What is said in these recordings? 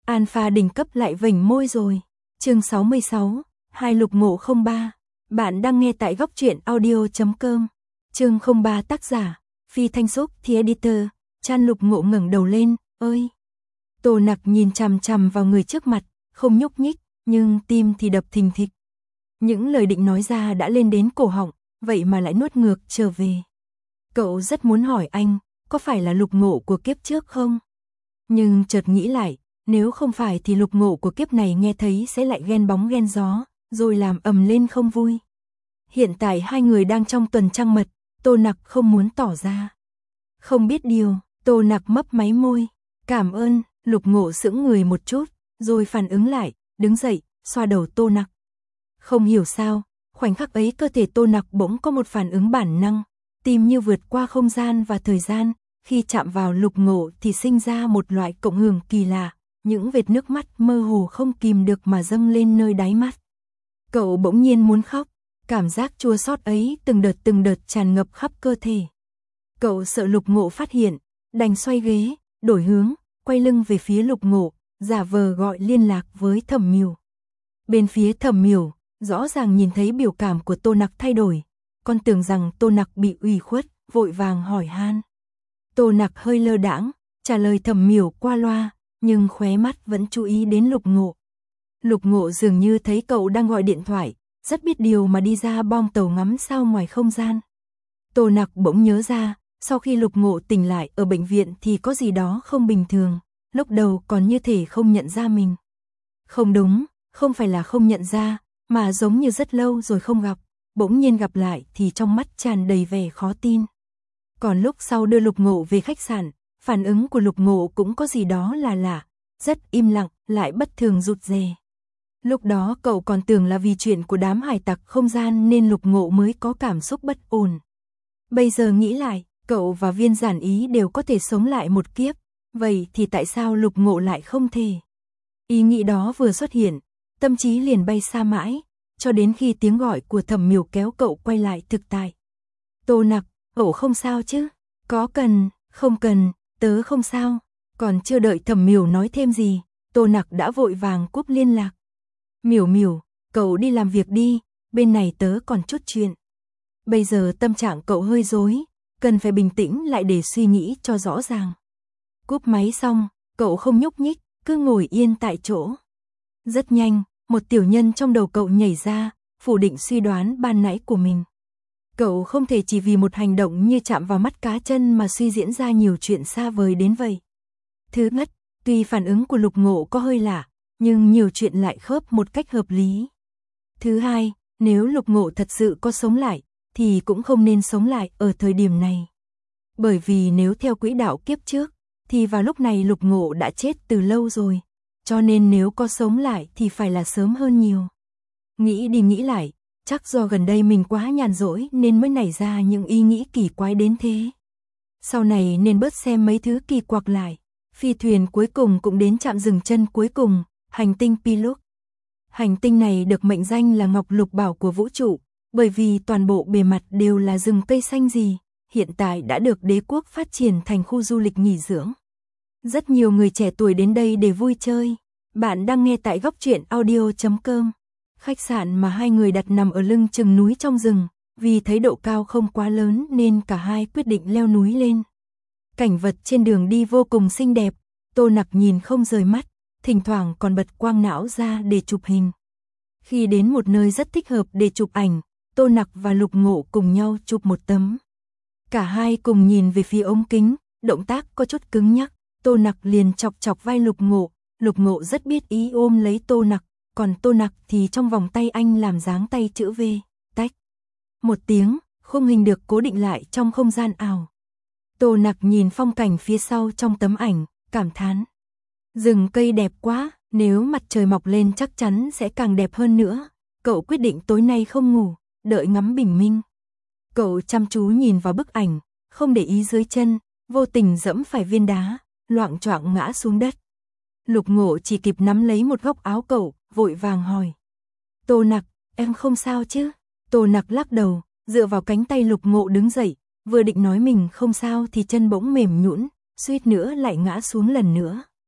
Alpha đỉnh cấp lại vểnh môi rồi. Chương 66, Hai Lục Ngộ 03. Bạn đang nghe tại góc truyện audio.com. Chương 03 tác giả, Phi Thanh Xúc The Editor. Chan Lục Ngộ ngẩng đầu lên, ơi. Tô Nặc nhìn chằm chằm vào người trước mặt, không nhúc nhích, nhưng tim thì đập thình thịch. Những lời định nói ra đã lên đến cổ họng, vậy mà lại nuốt ngược trở về. Cậu rất muốn hỏi anh, có phải là Lục Ngộ của kiếp trước không? Nhưng chợt nghĩ lại, nếu không phải thì Lục Ngộ của kiếp này nghe thấy sẽ lại ghen bóng ghen gió, rồi làm ầm lên không vui. Hiện tại hai người đang trong tuần trăng mật, Tô Nặc không muốn tỏ ra. Không biết điều, Tô Nặc mấp máy môi. Cảm ơn, Lục Ngộ sững người một chút, rồi phản ứng lại, đứng dậy, xoa đầu Tô Nặc. Không hiểu sao, khoảnh khắc ấy cơ thể Tô Nặc bỗng có một phản ứng bản năng, tim như vượt qua không gian và thời gian, khi chạm vào Lục Ngộ thì sinh ra một loại cộng hưởng kỳ lạ, những vệt nước mắt mơ hồ không kìm được mà dâng lên nơi đáy mắt. Cậu bỗng nhiên muốn khóc, cảm giác chua xót ấy từng đợt tràn ngập khắp cơ thể. Cậu sợ Lục Ngộ phát hiện, đành xoay ghế, đổi hướng, quay lưng về phía Lục Ngộ, giả vờ gọi liên lạc với Thẩm Miểu. Bên phía Thẩm Miểu, rõ ràng nhìn thấy biểu cảm của Tô Nặc thay đổi, con tưởng rằng Tô Nặc bị ủy khuất, vội vàng hỏi han. Tô Nặc hơi lơ đãng, trả lời Thẩm Miểu qua loa, nhưng khóe mắt vẫn chú ý đến Lục Ngộ. Lục Ngộ dường như thấy cậu đang gọi điện thoại, rất biết điều mà đi ra bom tàu ngắm sao ngoài không gian. Tô Nặc bỗng nhớ ra, sau khi Lục Ngộ tỉnh lại ở bệnh viện thì có gì đó không bình thường, lúc đầu còn như thể không nhận ra mình. Không đúng, không phải là không nhận ra, mà giống như rất lâu rồi không gặp, bỗng nhiên gặp lại thì trong mắt tràn đầy vẻ khó tin. Còn lúc sau đưa Lục Ngộ về khách sạn, phản ứng của Lục Ngộ cũng có gì đó là lạ, rất im lặng, lại bất thường rụt rè. Lúc đó cậu còn tưởng là vì chuyện của đám hải tặc không gian nên Lục Ngộ mới có cảm xúc bất ổn. Bây giờ nghĩ lại, cậu và Viên Giản Ý đều có thể sống lại một kiếp, vậy thì tại sao Lục Ngộ lại không thể? Ý nghĩ đó vừa xuất hiện, tâm trí liền bay xa mãi, cho đến khi tiếng gọi của Thẩm Miểu kéo cậu quay lại thực tại. Tô Nặc, cậu không sao chứ? Có cần, không cần, tớ không sao. Còn chưa đợi Thẩm Miểu nói thêm gì, Tô Nặc đã vội vàng cúp liên lạc. Miểu, cậu đi làm việc đi, bên này tớ còn chút chuyện. Bây giờ tâm trạng cậu hơi rối, cần phải bình tĩnh lại để suy nghĩ cho rõ ràng. Cúp máy xong, cậu không nhúc nhích, cứ ngồi yên tại chỗ. Rất nhanh, một tiểu nhân trong đầu cậu nhảy ra, phủ định suy đoán ban nãy của mình. Cậu không thể chỉ vì một hành động như chạm vào mắt cá chân mà suy diễn ra nhiều chuyện xa vời đến vậy. Thứ nhất, tuy phản ứng của Lục Ngộ có hơi lạ, nhưng nhiều chuyện lại khớp một cách hợp lý. Thứ hai, nếu Lục Ngộ thật sự có sống lại, thì cũng không nên sống lại ở thời điểm này. Bởi vì nếu theo quỹ đạo kiếp trước, thì vào lúc này Lục Ngộ đã chết từ lâu rồi, cho nên nếu có sống lại thì phải là sớm hơn nhiều. Nghĩ đi nghĩ lại, chắc do gần đây mình quá nhàn rỗi nên mới nảy ra những ý nghĩ kỳ quái đến thế. Sau này nên bớt xem mấy thứ kỳ quặc lại. Phi thuyền cuối cùng cũng đến trạm dừng chân cuối cùng, hành tinh Pilux. Hành tinh này được mệnh danh là Ngọc Lục Bảo của vũ trụ, bởi vì toàn bộ bề mặt đều là rừng cây xanh rì, hiện tại đã được đế quốc phát triển thành khu du lịch nghỉ dưỡng. Rất nhiều người trẻ tuổi đến đây để vui chơi. Bạn đang nghe tại góc truyện audio.com. Khách sạn mà hai người đặt nằm ở lưng chừng núi trong rừng, vì thấy độ cao không quá lớn nên cả hai quyết định leo núi lên. Cảnh vật trên đường đi vô cùng xinh đẹp, Tô Nặc nhìn không rời mắt, thỉnh thoảng còn bật quang não ra để chụp hình. Khi đến một nơi rất thích hợp để chụp ảnh, Tô Nặc và Lục Ngộ cùng nhau chụp một tấm. Cả hai cùng nhìn về phía ống kính, động tác có chút cứng nhắc, Tô Nặc liền chọc chọc vai Lục Ngộ rất biết ý ôm lấy Tô Nặc, còn Tô Nặc thì trong vòng tay anh làm dáng tay chữ V, tách. Một tiếng, khung hình được cố định lại trong không gian ảo. Tô Nặc nhìn phong cảnh phía sau trong tấm ảnh, cảm thán. Rừng cây đẹp quá, nếu mặt trời mọc lên chắc chắn sẽ càng đẹp hơn nữa. Cậu quyết định tối nay không ngủ, đợi ngắm bình minh. Cậu chăm chú nhìn vào bức ảnh, không để ý dưới chân, vô tình dẫm phải viên đá, loạng choạng ngã xuống đất. Lục Ngộ chỉ kịp nắm lấy một góc áo cậu, vội vàng hỏi. Tô Nặc, em không sao chứ? Tô Nặc lắc đầu, dựa vào cánh tay Lục Ngộ đứng dậy, vừa định nói mình không sao thì chân bỗng mềm nhũn, suýt nữa lại ngã xuống lần nữa.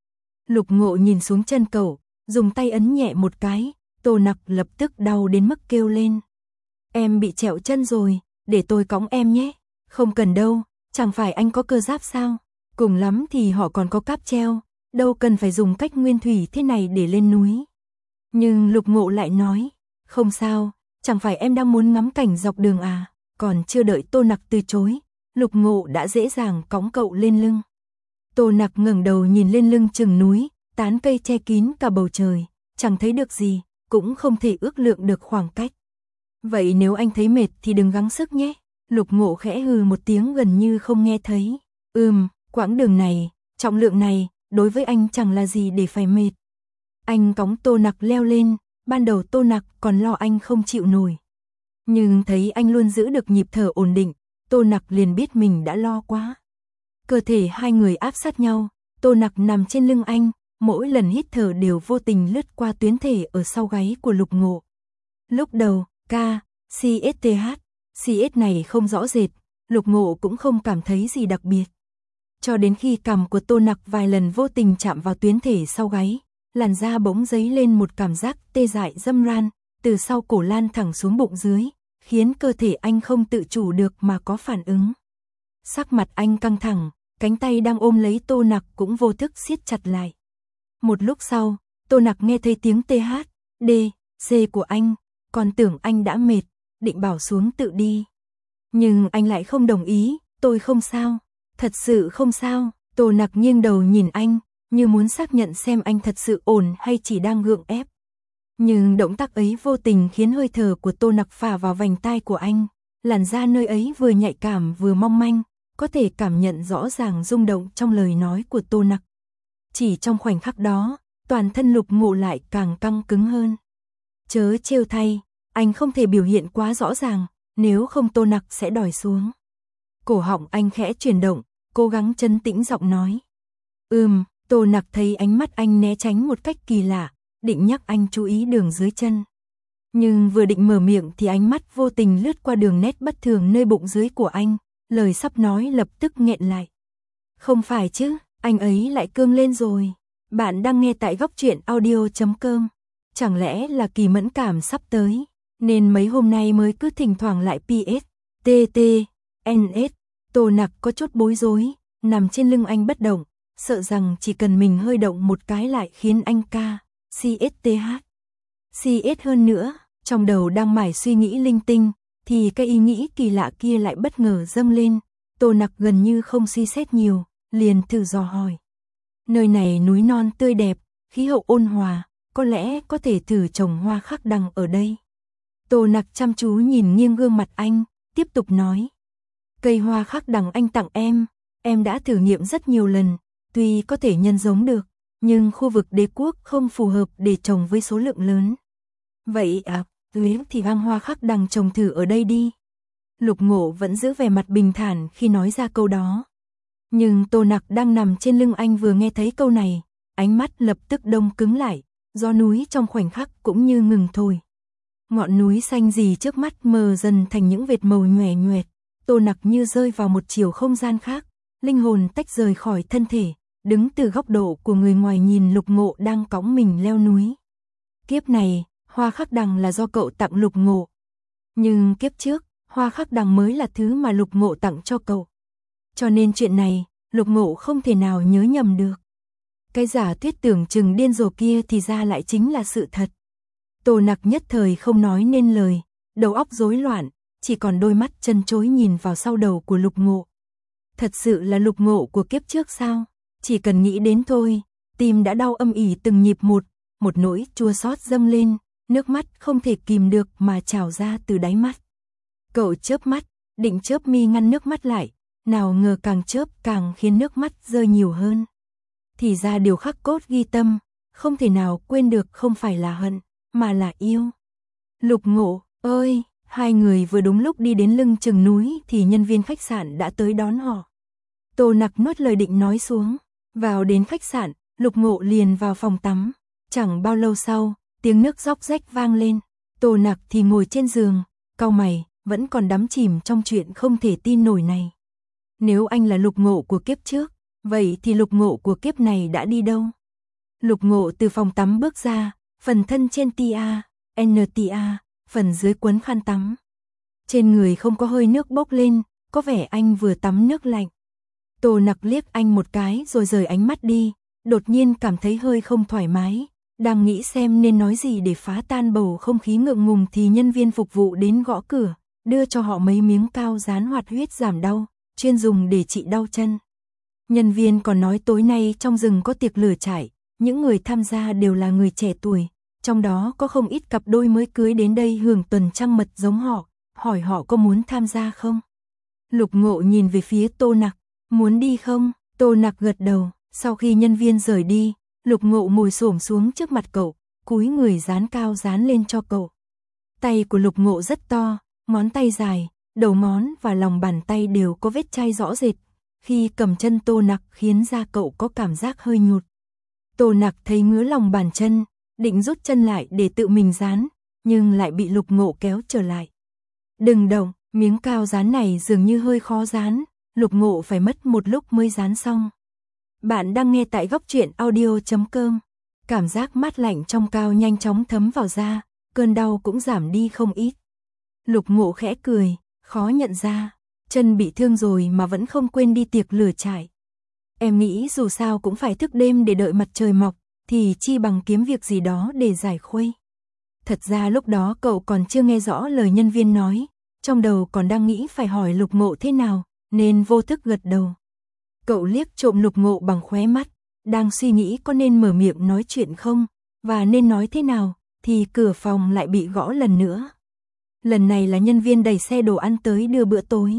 Lục Ngộ nhìn xuống chân cậu, dùng tay ấn nhẹ một cái, Tô Nặc lập tức đau đến mức kêu lên. Em bị trẹo chân rồi, để tôi cõng em nhé. Không cần đâu, chẳng phải anh có cơ giáp sao? Cùng lắm thì họ còn có cáp treo, đâu cần phải dùng cách nguyên thủy thế này để lên núi. Nhưng Lục Ngộ lại nói, không sao, chẳng phải em đang muốn ngắm cảnh dọc đường à? Còn chưa đợi Tô Nặc từ chối, Lục Ngộ đã dễ dàng cõng cậu lên lưng. Tô Nặc ngẩng đầu nhìn lên lưng chừng núi, tán cây che kín cả bầu trời, chẳng thấy được gì, cũng không thể ước lượng được khoảng cách. Vậy nếu anh thấy mệt thì đừng gắng sức nhé. Lục Ngộ khẽ hừ một tiếng gần như không nghe thấy. Quãng đường này, trọng lượng này, đối với anh chẳng là gì để phải mệt. Anh cõng Tô Nặc leo lên, ban đầu Tô Nặc còn lo anh không chịu nổi. Nhưng thấy anh luôn giữ được nhịp thở ổn định, Tô Nặc liền biết mình đã lo quá. Cơ thể hai người áp sát nhau, Tô Nặc nằm trên lưng anh, mỗi lần hít thở đều vô tình lướt qua tuyến thể ở sau gáy của Lục Ngộ. Lúc đầu, CS này không rõ rệt, Lục Ngộ cũng không cảm thấy gì đặc biệt. Cho đến khi cằm của Tô Nặc vài lần vô tình chạm vào tuyến thể sau gáy, làn da bỗng dấy lên một cảm giác tê dại dâm ran, từ sau cổ lan thẳng xuống bụng dưới, khiến cơ thể anh không tự chủ được mà có phản ứng. Sắc mặt anh căng thẳng, cánh tay đang ôm lấy Tô Nặc cũng vô thức siết chặt lại. Một lúc sau, Tô Nặc nghe thấy tiếng THD của anh, còn tưởng anh đã mệt, định bảo xuống tự đi. Nhưng anh lại không đồng ý, tôi không sao, thật sự không sao. Tô Nặc nghiêng đầu nhìn anh, như muốn xác nhận xem anh thật sự ổn hay chỉ đang gượng ép. Nhưng động tác ấy vô tình khiến hơi thở của Tô Nặc phả vào vành tai của anh, làn da nơi ấy vừa nhạy cảm vừa mong manh, có thể cảm nhận rõ ràng rung động trong lời nói của Tô Nặc. Chỉ trong khoảnh khắc đó, toàn thân Lục Ngộ lại càng căng cứng hơn. Chớ trêu thay, anh không thể biểu hiện quá rõ ràng, nếu không Tô Nặc sẽ đòi xuống. Cổ họng anh khẽ chuyển động, cố gắng trấn tĩnh giọng nói. Tô Nặc thấy ánh mắt anh né tránh một cách kỳ lạ, định nhắc anh chú ý đường dưới chân. Nhưng vừa định mở miệng thì ánh mắt vô tình lướt qua đường nét bất thường nơi bụng dưới của anh, lời sắp nói lập tức nghẹn lại. Không phải chứ, anh ấy lại cương lên rồi. Bạn đang nghe tại góc truyện audio.com. Chẳng lẽ là kỳ mẫn cảm sắp tới, nên mấy hôm nay mới cứ thỉnh thoảng lại PS, TT, NS. Tô Nặc có chút bối rối, nằm trên lưng anh bất động, sợ rằng chỉ cần mình hơi động một cái lại khiến anh CS hơn nữa. Trong đầu đang mải suy nghĩ linh tinh, thì cái ý nghĩ kỳ lạ kia lại bất ngờ dâng lên. Tô Nặc gần như không suy xét nhiều, liền thử dò hỏi. Nơi này núi non tươi đẹp, khí hậu ôn hòa, có lẽ có thể thử trồng hoa khắc đằng ở đây. Tô Nặc chăm chú nhìn nghiêng gương mặt anh, tiếp tục nói. Cây hoa khắc đằng anh tặng em đã thử nghiệm rất nhiều lần, tuy có thể nhân giống được, nhưng khu vực đế quốc không phù hợp để trồng với số lượng lớn. Vậy thì vang hoa khắc đằng trồng thử ở đây đi. Lục Ngộ vẫn giữ vẻ mặt bình thản khi nói ra câu đó. Nhưng Tô Nặc đang nằm trên lưng anh vừa nghe thấy câu này, ánh mắt lập tức đông cứng lại, gió núi trong khoảnh khắc cũng như ngừng thổi. Ngọn núi xanh gì trước mắt mờ dần thành những vệt màu nhòe nhoẹt, Tô Nặc như rơi vào một chiều không gian khác, linh hồn tách rời khỏi thân thể, đứng từ góc độ của người ngoài nhìn Lục Ngộ đang cõng mình leo núi. Kiếp này, hoa khắc đằng là do cậu tặng Lục Ngộ. Nhưng kiếp trước, hoa khắc đằng mới là thứ mà Lục Ngộ tặng cho cậu. Cho nên chuyện này, Lục Ngộ không thể nào nhớ nhầm được. Cái giả thuyết tưởng chừng điên rồ kia thì ra lại chính là sự thật. Tô Nặc nhất thời không nói nên lời, đầu óc rối loạn, chỉ còn đôi mắt chân chối nhìn vào sau đầu của Lục Ngộ. Thật sự là Lục Ngộ của kiếp trước sao? Chỉ cần nghĩ đến thôi, tim đã đau âm ỉ từng nhịp một nỗi chua xót dâng lên, nước mắt không thể kìm được mà trào ra từ đáy mắt. Cậu chớp mắt, định chớp mi ngăn nước mắt lại, nào ngờ càng chớp càng khiến nước mắt rơi nhiều hơn. Thì ra điều khắc cốt ghi tâm, không thể nào quên được không phải là hận, mà là yêu. Lục Ngộ ơi, hai người vừa đúng lúc đi đến lưng chừng núi thì nhân viên khách sạn đã tới đón họ. Tô Nặc nuốt lời định nói xuống, vào đến khách sạn, Lục Ngộ liền vào phòng tắm. Chẳng bao lâu sau, tiếng nước róc rách vang lên. Tô Nặc thì ngồi trên giường, cau mày, vẫn còn đắm chìm trong chuyện không thể tin nổi này. Nếu anh là Lục Ngộ của kiếp trước, vậy thì Lục Ngộ của kiếp này đã đi đâu? Lục Ngộ từ phòng tắm bước ra, phần thân trên tia, NTA, phần dưới quấn khăn tắm. Trên người không có hơi nước bốc lên, có vẻ anh vừa tắm nước lạnh. Tô Nặc liếc anh một cái rồi rời ánh mắt đi, đột nhiên cảm thấy hơi không thoải mái. Đang nghĩ xem nên nói gì để phá tan bầu không khí ngượng ngùng thì nhân viên phục vụ đến gõ cửa, đưa cho họ mấy miếng cao dán hoạt huyết giảm đau, chuyên dùng để trị đau chân. Nhân viên còn nói tối nay trong rừng có tiệc lửa trại, những người tham gia đều là người trẻ tuổi, trong đó có không ít cặp đôi mới cưới đến đây hưởng tuần trăng mật giống họ, hỏi họ có muốn tham gia không. Lục Ngộ nhìn về phía Tô Nặc, muốn đi không? Tô Nặc gật đầu, sau khi nhân viên rời đi, Lục Ngộ ngồi xổm xuống trước mặt cậu, cúi người dán cao dán lên cho cậu. Tay của Lục Ngộ rất to, ngón tay dài, đầu ngón và lòng bàn tay đều có vết chai rõ rệt. Khi cầm chân Tô Nặc khiến da cậu có cảm giác hơi nhụt. Tô Nặc thấy ngứa lòng bàn chân, định rút chân lại để tự mình dán, nhưng lại bị Lục Ngộ kéo trở lại. Đừng động, miếng cao dán này dường như hơi khó dán, Lục Ngộ phải mất một lúc mới dán xong. Bạn đang nghe tại góc truyện audio.com. Cảm giác mát lạnh trong cao nhanh chóng thấm vào da, cơn đau cũng giảm đi không ít. Lục Ngộ khẽ cười, khó nhận ra, chân bị thương rồi mà vẫn không quên đi tiệc lửa trại. Em nghĩ dù sao cũng phải thức đêm để đợi mặt trời mọc, thì chi bằng kiếm việc gì đó để giải khuây. Thật ra lúc đó cậu còn chưa nghe rõ lời nhân viên nói, trong đầu còn đang nghĩ phải hỏi Lục Ngộ thế nào, nên vô thức gật đầu. Cậu liếc trộm Lục Ngộ bằng khóe mắt, đang suy nghĩ có nên mở miệng nói chuyện không, và nên nói thế nào, thì cửa phòng lại bị gõ lần nữa. Lần này là nhân viên đẩy xe đồ ăn tới đưa bữa tối.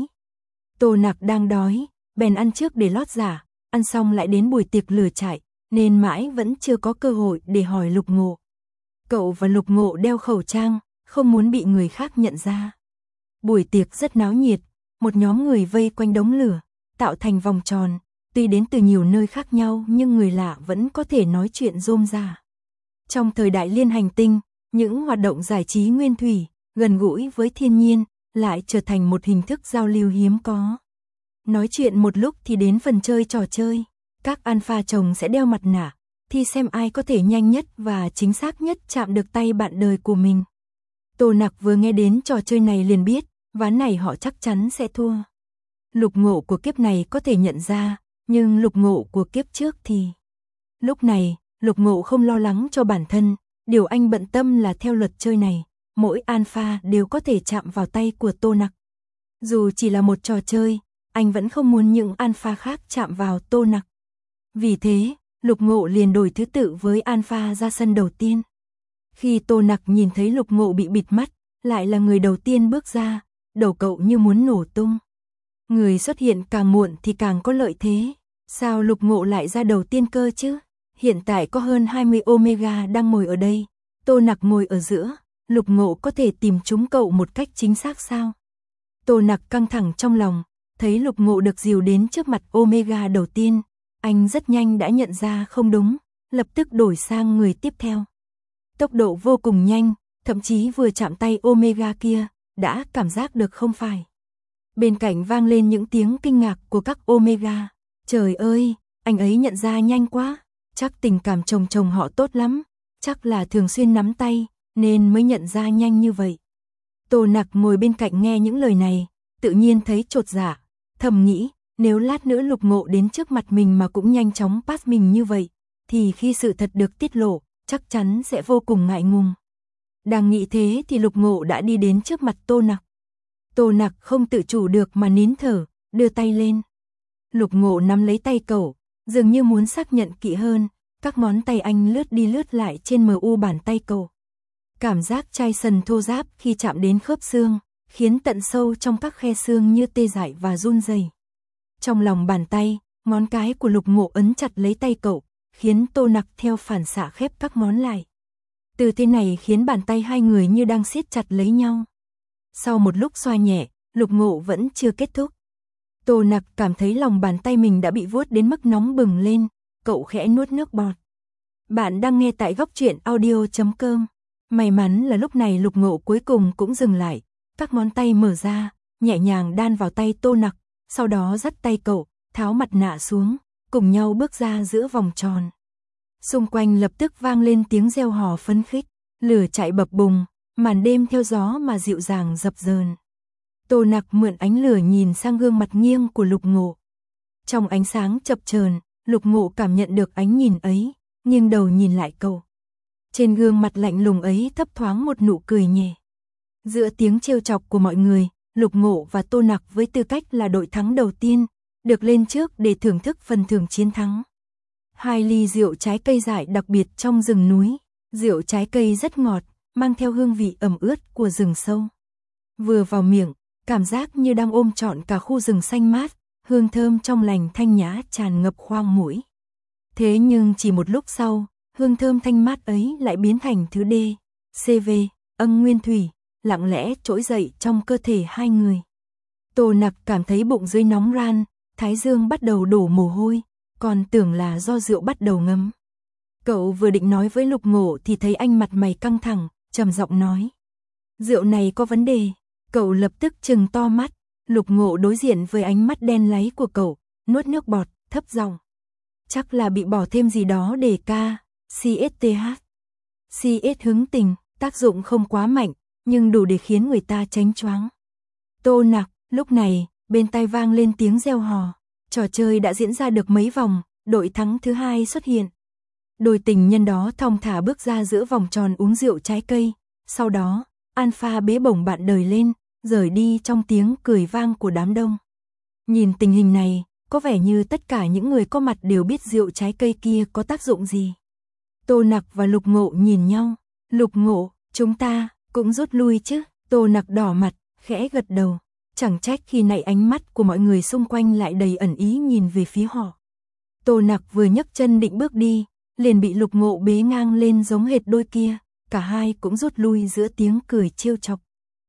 Tô Nặc đang đói, bèn ăn trước để lót dạ, ăn xong lại đến buổi tiệc lửa trại, nên mãi vẫn chưa có cơ hội để hỏi Lục Ngộ. Cậu và Lục Ngộ đeo khẩu trang, không muốn bị người khác nhận ra. Buổi tiệc rất náo nhiệt, một nhóm người vây quanh đống lửa, tạo thành vòng tròn, tuy đến từ nhiều nơi khác nhau nhưng người lạ vẫn có thể nói chuyện rôm rả. Trong thời đại liên hành tinh, những hoạt động giải trí nguyên thủy, gần gũi với thiên nhiên, lại trở thành một hình thức giao lưu hiếm có. Nói chuyện một lúc thì đến phần chơi trò chơi, các alpha chồng sẽ đeo mặt nạ, thì xem ai có thể nhanh nhất và chính xác nhất chạm được tay bạn đời của mình. Tô Nặc vừa nghe đến trò chơi này liền biết, ván này họ chắc chắn sẽ thua. Lục Ngộ của kiếp này có thể nhận ra, nhưng Lục Ngộ của kiếp trước thì... Lúc này, Lục Ngộ không lo lắng cho bản thân, điều anh bận tâm là theo luật chơi này, mỗi alpha đều có thể chạm vào tay của Tô Nặc. Dù chỉ là một trò chơi, anh vẫn không muốn những alpha khác chạm vào Tô Nặc. Vì thế, Lục Ngộ liền đổi thứ tự với alpha ra sân đầu tiên. Khi Tô Nặc nhìn thấy Lục Ngộ bị bịt mắt, lại là người đầu tiên bước ra, đầu cậu như muốn nổ tung. Người xuất hiện càng muộn thì càng có lợi thế. Sao Lục Ngộ lại ra đầu tiên cơ chứ? Hiện tại có hơn 20 Omega đang ngồi ở đây. Tô Nặc ngồi ở giữa, Lục Ngộ có thể tìm trúng cậu một cách chính xác sao? Tô Nặc căng thẳng trong lòng, thấy Lục Ngộ được dìu đến trước mặt Omega đầu tiên. Anh rất nhanh đã nhận ra không đúng, lập tức đổi sang người tiếp theo. Tốc độ vô cùng nhanh, thậm chí vừa chạm tay Omega kia, đã cảm giác được không phải. Bên cạnh vang lên những tiếng kinh ngạc của các Omega. Trời ơi, anh ấy nhận ra nhanh quá, chắc tình cảm chồng chồng họ tốt lắm, chắc là thường xuyên nắm tay, nên mới nhận ra nhanh như vậy. Tô Nặc ngồi bên cạnh nghe những lời này, tự nhiên thấy chột dạ, thầm nghĩ, nếu lát nữa Lục Ngộ đến trước mặt mình mà cũng nhanh chóng pass mình như vậy, thì khi sự thật được tiết lộ, chắc chắn sẽ vô cùng ngại ngùng. Đang nghĩ thế thì Lục Ngộ đã đi đến trước mặt Tô Nặc. Tô Nặc không tự chủ được mà nín thở, đưa tay lên. Lục Ngộ nắm lấy tay cậu, dường như muốn xác nhận kỹ hơn, các ngón tay anh lướt đi lướt lại trên mu bàn tay cậu. Cảm giác chai sần thô ráp khi chạm đến khớp xương, khiến tận sâu trong các khe xương như tê dại và run rẩy. Trong lòng bàn tay, ngón cái của Lục Ngộ ấn chặt lấy tay cậu, khiến Tô Nặc theo phản xạ khép các ngón lại. Từ thế này khiến bàn tay hai người như đang siết chặt lấy nhau. Sau một lúc xoa nhẹ, Lục Ngộ vẫn chưa kết thúc. Tô Nặc cảm thấy lòng bàn tay mình đã bị vuốt đến mức nóng bừng lên, cậu khẽ nuốt nước bọt. Bạn đang nghe tại góc truyện audio.com. May mắn là lúc này Lục Ngộ cuối cùng cũng dừng lại, các ngón tay mở ra, nhẹ nhàng đan vào tay Tô Nặc, sau đó dắt tay cậu, tháo mặt nạ xuống, cùng nhau bước ra giữa vòng tròn. Xung quanh lập tức vang lên tiếng reo hò phấn khích, lửa chạy bập bùng, màn đêm theo gió mà dịu dàng dập dờn. Tô Nặc mượn ánh lửa nhìn sang gương mặt nghiêng của Lục Ngộ. Trong ánh sáng chập chờn, Lục Ngộ cảm nhận được ánh nhìn ấy, nghiêng đầu nhìn lại cậu. Trên gương mặt lạnh lùng ấy thấp thoáng một nụ cười nhẹ. Giữa tiếng trêu chọc của mọi người, Lục Ngộ và Tô Nặc với tư cách là đội thắng đầu tiên, được lên trước để thưởng thức phần thưởng chiến thắng. 2 ly rượu trái cây dại đặc biệt trong rừng núi, rượu trái cây rất ngọt, mang theo hương vị ẩm ướt của rừng sâu. Vừa vào miệng, cảm giác như đang ôm trọn cả khu rừng xanh mát, hương thơm trong lành thanh nhã tràn ngập khoang mũi. Thế nhưng chỉ một lúc sau, hương thơm thanh mát ấy lại biến thành thứ D, CV, ân nguyên thủy, lặng lẽ trỗi dậy trong cơ thể hai người. Tô Nặc cảm thấy bụng dưới nóng ran, thái dương bắt đầu đổ mồ hôi, còn tưởng là do rượu bắt đầu ngấm. Cậu vừa định nói với Lục Ngộ thì thấy anh mặt mày căng thẳng, trầm giọng nói. Rượu này có vấn đề. Cậu lập tức trừng to mắt, Lục Ngộ đối diện với ánh mắt đen láy của cậu, nuốt nước bọt, thấp giọng. Chắc là bị bỏ thêm gì đó để ca, CSTH. CS hứng tình, tác dụng không quá mạnh, nhưng đủ để khiến người ta chánh choáng. Tô Nặc, lúc này, bên tai vang lên tiếng reo hò. Trò chơi đã diễn ra được mấy vòng, đội thắng thứ 2 xuất hiện. Đôi tình nhân đó thong thả bước ra giữa vòng tròn uống rượu trái cây, sau đó, Alpha bế bổng bạn đời lên, rời đi trong tiếng cười vang của đám đông. Nhìn tình hình này, có vẻ như tất cả những người có mặt đều biết rượu trái cây kia có tác dụng gì. Tô Nặc và Lục Ngộ nhìn nhau. Lục Ngộ, chúng ta cũng rút lui chứ. Tô Nặc đỏ mặt, khẽ gật đầu. Chẳng trách khi nãy ánh mắt của mọi người xung quanh lại đầy ẩn ý nhìn về phía họ. Tô Nặc vừa nhấc chân định bước đi, liền bị Lục Ngộ bế ngang lên giống hệt đôi kia. Cả hai cũng rút lui giữa tiếng cười trêu chọc.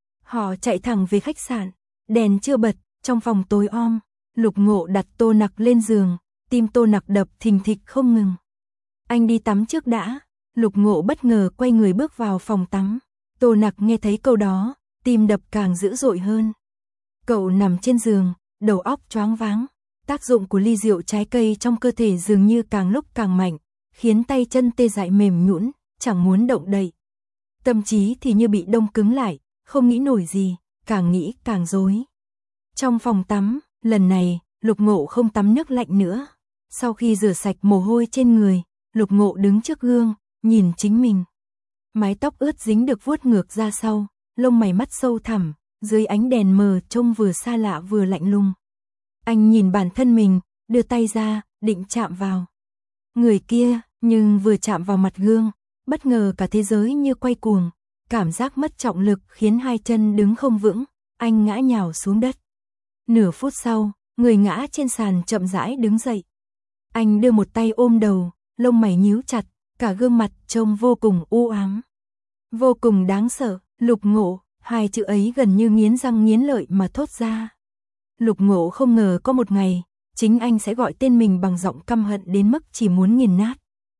Họ chạy thẳng về khách sạn, đèn chưa bật, trong phòng tối om. Lục Ngộ đặt Tô Nặc lên giường, tim Tô Nặc đập thình thịch không ngừng. Anh đi tắm trước đã. Lục Ngộ bất ngờ quay người bước vào phòng tắm. Tô Nặc nghe thấy câu đó, tim đập càng dữ dội hơn. Cậu nằm trên giường, đầu óc choáng váng. Tác dụng của ly rượu trái cây trong cơ thể dường như càng lúc càng mạnh, khiến tay chân tê dại mềm nhũn, chẳng muốn động đậy. Tâm trí thì như bị đông cứng lại, không nghĩ nổi gì, càng nghĩ càng rối. Trong phòng tắm, lần này, Lục Ngộ không tắm nước lạnh nữa. Sau khi rửa sạch mồ hôi trên người, Lục Ngộ đứng trước gương, nhìn chính mình. Mái tóc ướt dính được vuốt ngược ra sau, lông mày mắt sâu thẳm, dưới ánh đèn mờ trông vừa xa lạ vừa lạnh lùng. Anh nhìn bản thân mình, đưa tay ra, định chạm vào người kia, nhưng vừa chạm vào mặt gương, bất ngờ cả thế giới như quay cuồng, cảm giác mất trọng lực khiến hai chân đứng không vững, anh ngã nhào xuống đất. Nửa phút sau, người ngã trên sàn chậm rãi đứng dậy. Anh đưa một tay ôm đầu, lông mày nhíu chặt, cả gương mặt trông vô cùng u ám. Vô cùng đáng sợ, Lục Ngộ, hai chữ ấy gần như nghiến răng nghiến lợi mà thốt ra. Lục Ngộ không ngờ có một ngày, chính anh sẽ gọi tên mình bằng giọng căm hận đến mức chỉ muốn nghiền nát.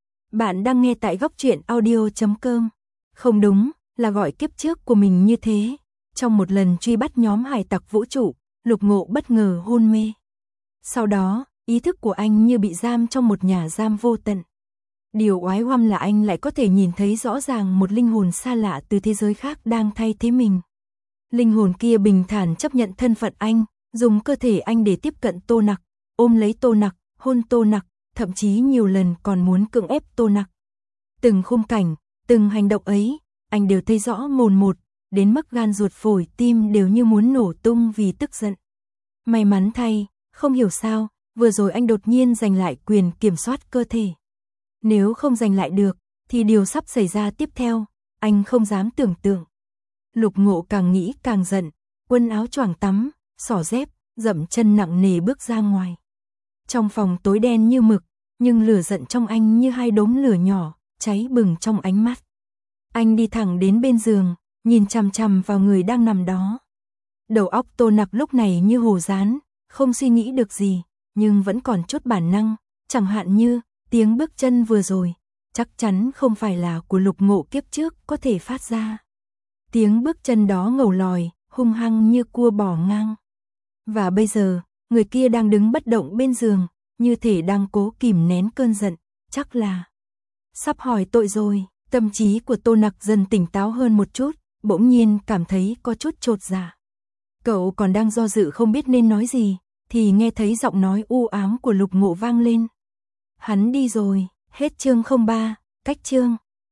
Bạn đang nghe tại góc truyện audio.com. Không đúng, là gọi kiếp trước của mình như thế. Trong một lần truy bắt nhóm hải tặc vũ trụ, Lục Ngộ bất ngờ hôn mê. Sau đó, ý thức của anh như bị giam trong một nhà giam vô tận. Điều oái oăm là anh lại có thể nhìn thấy rõ ràng một linh hồn xa lạ từ thế giới khác đang thay thế mình. Linh hồn kia bình thản chấp nhận thân phận anh, dùng cơ thể anh để tiếp cận Tô Nặc, ôm lấy Tô Nặc, hôn Tô Nặc, thậm chí nhiều lần còn muốn cưỡng ép Tô Nặc. Từng khung cảnh, từng hành động ấy, anh đều thấy rõ mồn một, đến mức gan ruột phổi tim đều như muốn nổ tung vì tức giận. May mắn thay, không hiểu sao, vừa rồi anh đột nhiên giành lại quyền kiểm soát cơ thể. Nếu không giành lại được, thì điều sắp xảy ra tiếp theo, anh không dám tưởng tượng. Lục Ngộ càng nghĩ càng giận, quần áo choàng tắm, xỏ dép, dậm chân nặng nề bước ra ngoài. Trong phòng tối đen như mực, nhưng lửa giận trong anh như hai đốm lửa nhỏ, cháy bừng trong ánh mắt. Anh đi thẳng đến bên giường, nhìn chằm chằm vào người đang nằm đó. Đầu óc Tô Nặc lúc này như hồ dán, không suy nghĩ được gì, nhưng vẫn còn chút bản năng, chẳng hạn như tiếng bước chân vừa rồi, chắc chắn không phải là của Lục Ngộ kiếp trước có thể phát ra. Tiếng bước chân đó ngầu lòi, hung hăng như cua bò ngang. Và bây giờ, người kia đang đứng bất động bên giường, như thể đang cố kìm nén cơn giận, chắc là Sắp hỏi tội rồi, tâm trí của Tô Nặc dần tỉnh táo hơn một chút, bỗng nhiên cảm thấy có chút chột dạ. Cậu còn đang do dự không biết nên nói gì, thì nghe thấy giọng nói u ám của Lục Ngộ vang lên. Hắn đi rồi, hết chương 03, cách chương.